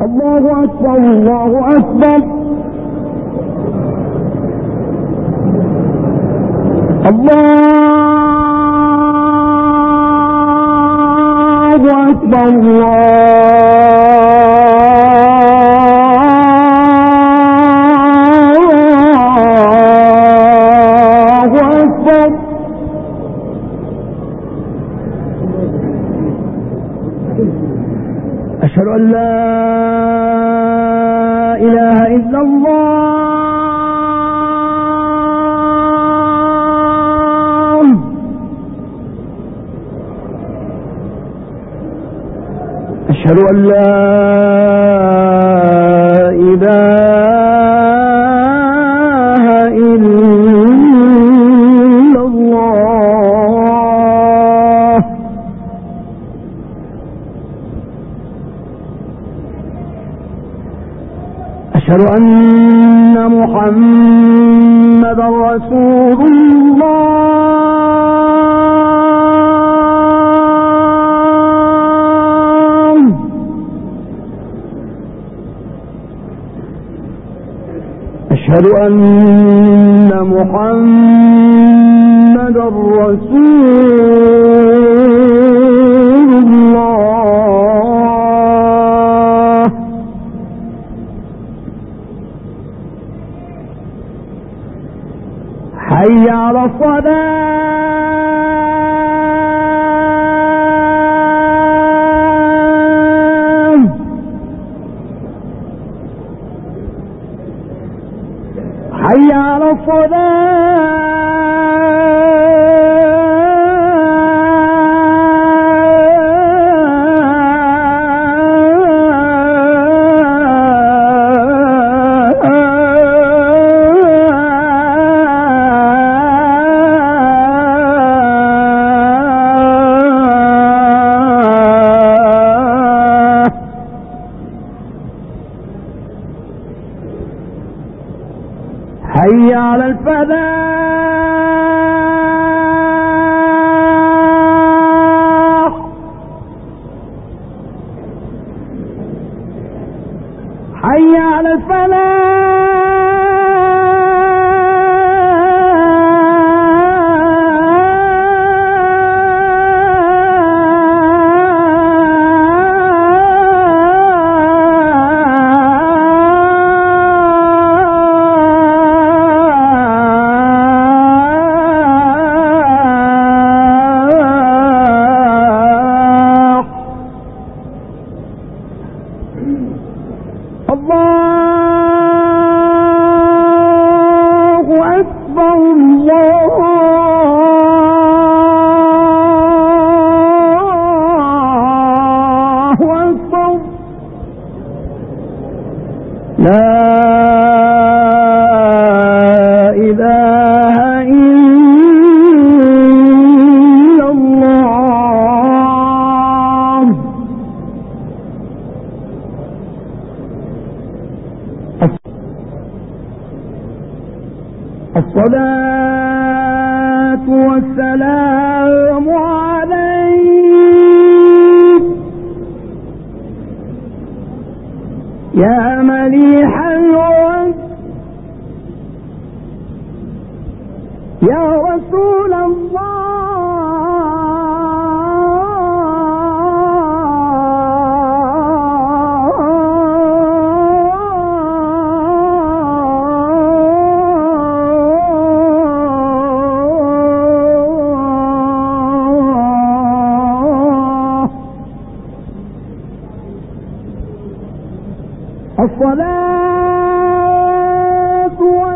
الله أكبر الله أكبر الله أكبر الله أكبر. أشهد أن لا إله إلا الله. أشهد أن لا إله إلا الله. أشهد أن محمدا رسول الله. أشهد أن محمدا رسول الله. حي على الصلاة. حي على حي على الفلاح. حي على الله أكبر الله أكبر. لا إله إلا الله. الصلاة والسلام عليك يا مليح الوجه يا رسول الله. الصلاة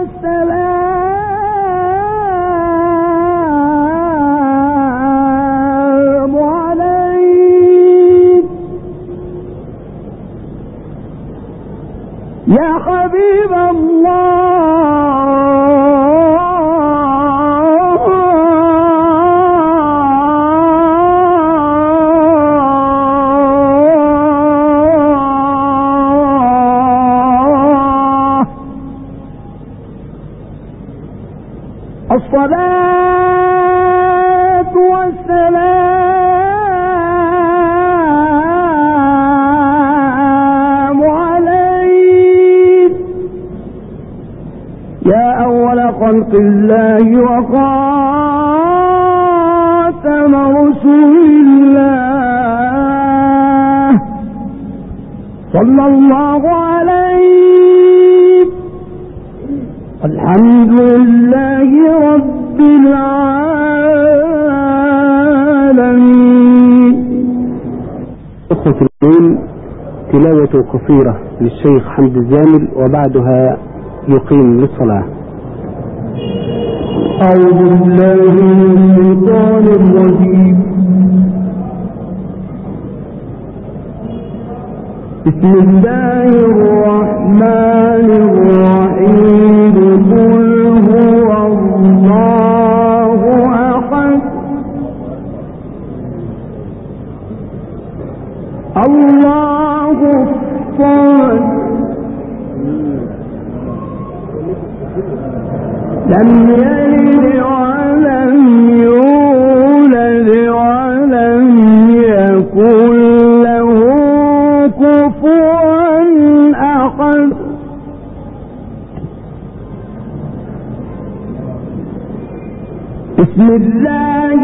والسلام عليك يا حبيب الله. الصلاة والسلام خلق الله وخاتم رسول الله صلى الله عليه. الحمد لله رب العالمين. أخوة الدين، تلاوة قصيرة للشيخ حمد الزامل وبعدها يقيم للصلاة. أعوذ بالله من الشيطان الرجيم. بسم الله الرحمن الرحيم. قل هو الله أحد الله الصمد لم يلد ولم يولد ولم يكن له كفوا أحد. بسم الله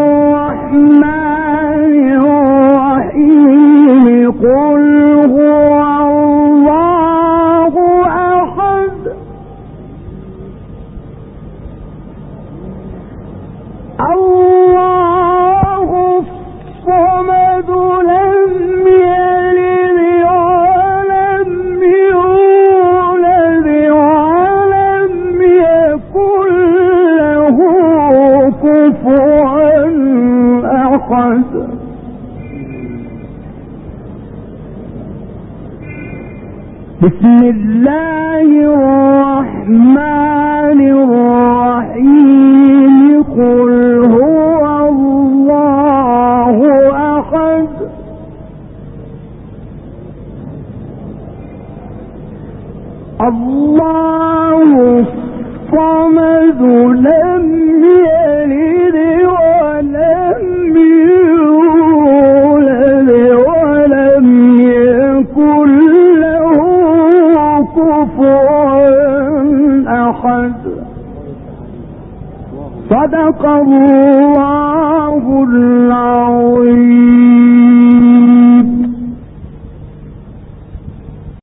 الرحمن الرحيم. قل هو الله أحد الله الصمد لم يلد ولم يولد ولم يكن له كفوا أحد. بسم الله الرحمن الرحيم. قل هو الله أحد الله الصمد لم يلد ولم يولد ولم يكن له كفوا أحد. صدق الله العظيم.